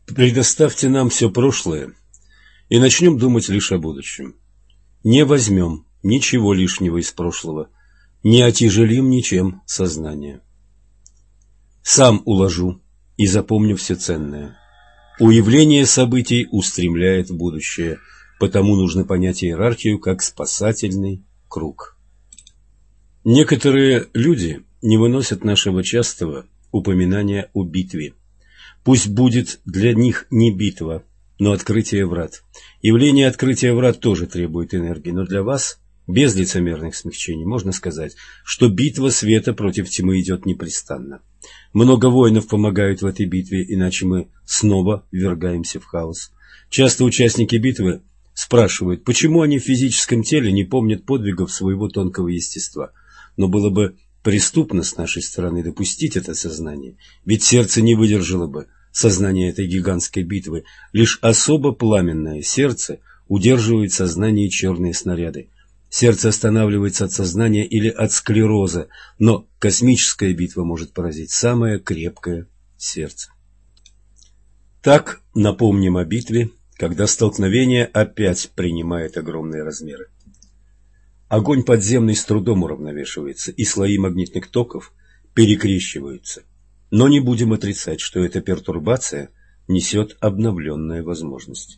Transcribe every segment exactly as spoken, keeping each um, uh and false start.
Предоставьте нам все прошлое и начнем думать лишь о будущем. Не возьмем ничего лишнего из прошлого, не отяжелим ничем сознание. Сам уложу и запомню все ценное. Уявление событий устремляет в будущее, потому нужно понять иерархию как спасательный круг. Некоторые люди не выносят нашего частого упоминания о битве. Пусть будет для них не битва, но открытие врат. Явление открытия врат тоже требует энергии, но для вас, без лицемерных смягчений, можно сказать, что битва света против тьмы идет непрестанно. Много воинов помогают в этой битве, иначе мы снова ввергаемся в хаос. Часто участники битвы спрашивают, почему они в физическом теле не помнят подвигов своего тонкого естества. Но было бы преступно с нашей стороны допустить это сознание, ведь сердце не выдержало бы сознание этой гигантской битвы. Лишь особо пламенное сердце удерживает сознание черные снаряды. Сердце останавливается от сознания или от склероза, но космическая битва может поразить самое крепкое сердце. Так напомним о битве, когда столкновение опять принимает огромные размеры. Огонь подземный с трудом уравновешивается, и слои магнитных токов перекрещиваются. Но не будем отрицать, что эта пертурбация несет обновленные возможности.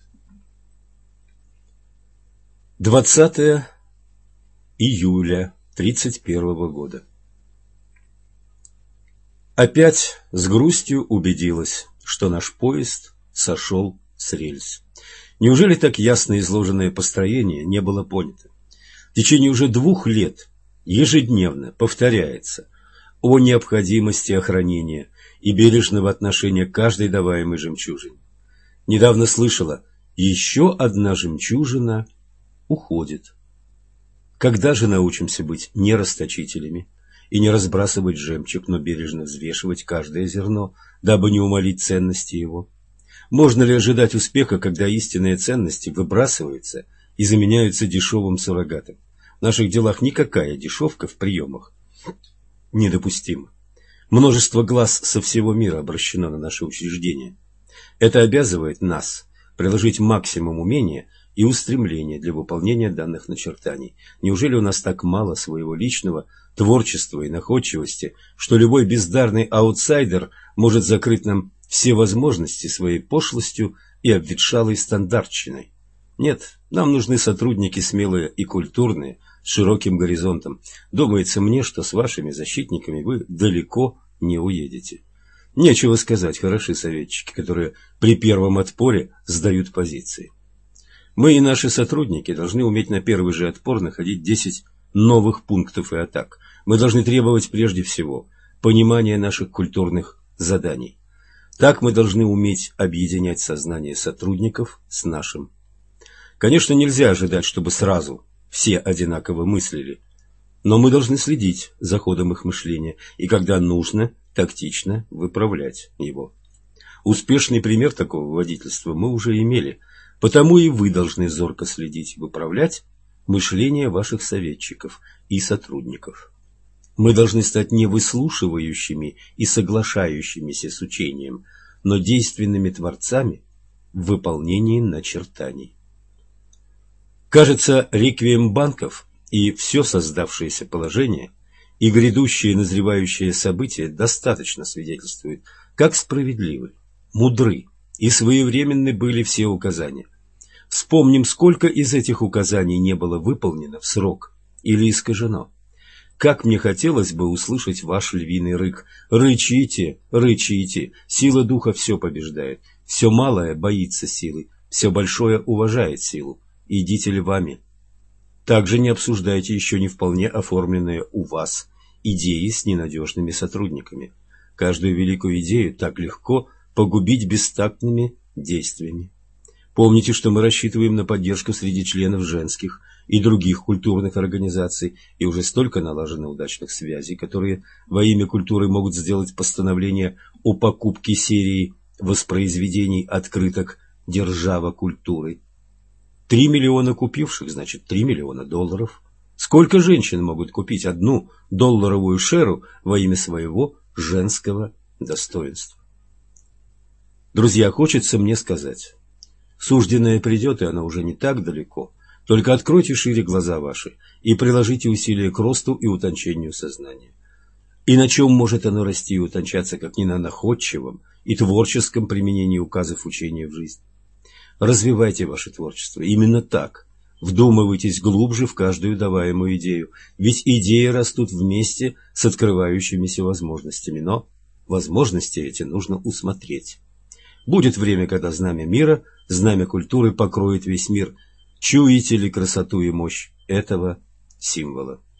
двадцатое июля тридцать первого года. Опять с грустью убедилась, что наш поезд сошел с рельс. Неужели так ясно изложенное построение не было понято? В течение уже двух лет ежедневно повторяется о необходимости охранения и бережного отношения к каждой даваемой жемчужине. Недавно слышала, еще одна жемчужина уходит. Когда же научимся быть не расточителями и не разбрасывать жемчуг, но бережно взвешивать каждое зерно, дабы не умалить ценности его? Можно ли ожидать успеха, когда истинные ценности выбрасываются и заменяются дешевым суррогатом? В наших делах никакая дешевка в приемах недопустима. Множество глаз со всего мира обращено на наши учреждения. Это обязывает нас приложить максимум умения и устремления для выполнения данных начертаний. Неужели у нас так мало своего личного творчества и находчивости, что любой бездарный аутсайдер может закрыть нам все возможности своей пошлостью и обветшалой стандартщиной? Нет, нам нужны сотрудники смелые и культурные, с широким горизонтом. Думается мне, что с вашими защитниками вы далеко не уедете. Нечего сказать, хороши советчики, которые при первом отпоре сдают позиции. Мы и наши сотрудники должны уметь на первый же отпор находить десять новых пунктов и атак. Мы должны требовать прежде всего понимания наших культурных заданий. Так мы должны уметь объединять сознание сотрудников с нашим. Конечно, нельзя ожидать, чтобы сразу все одинаково мыслили, но мы должны следить за ходом их мышления и, когда нужно, тактично выправлять его. Успешный пример такого водительства мы уже имели, потому и вы должны зорко следить и выправлять мышление ваших советчиков и сотрудников. Мы должны стать не выслушивающими и соглашающимися с учением, но действенными творцами в выполнении начертаний. Кажется, реквием банков и все создавшееся положение и грядущие назревающие события достаточно свидетельствуют, как справедливы, мудры и своевременны были все указания. Вспомним, сколько из этих указаний не было выполнено в срок или искажено. Как мне хотелось бы услышать ваш львиный рык. Рычите, рычите, сила духа все побеждает, все малое боится силы, все большое уважает силу. Идите львами. Также не обсуждайте еще не вполне оформленные у вас идеи с ненадежными сотрудниками. Каждую великую идею так легко погубить бестактными действиями. Помните, что мы рассчитываем на поддержку среди членов женских и других культурных организаций, и уже столько налажено удачных связей, которые во имя культуры могут сделать постановление о покупке серии воспроизведений открыток «Держава культуры». Три миллиона купивших, значит, три миллиона долларов. Сколько женщин могут купить одну долларовую шеру во имя своего женского достоинства? Друзья, хочется мне сказать, сужденное придет, и оно уже не так далеко. Только откройте шире глаза ваши и приложите усилия к росту и утончению сознания. И на чем может оно расти и утончаться, как не на находчивом и творческом применении указов учения в жизнь? Развивайте ваше творчество именно так. Вдумывайтесь глубже в каждую даваемую идею, ведь идеи растут вместе с открывающимися возможностями, но возможности эти нужно усмотреть. Будет время, когда знамя мира, знамя культуры покроет весь мир. Чуете ли красоту и мощь этого символа?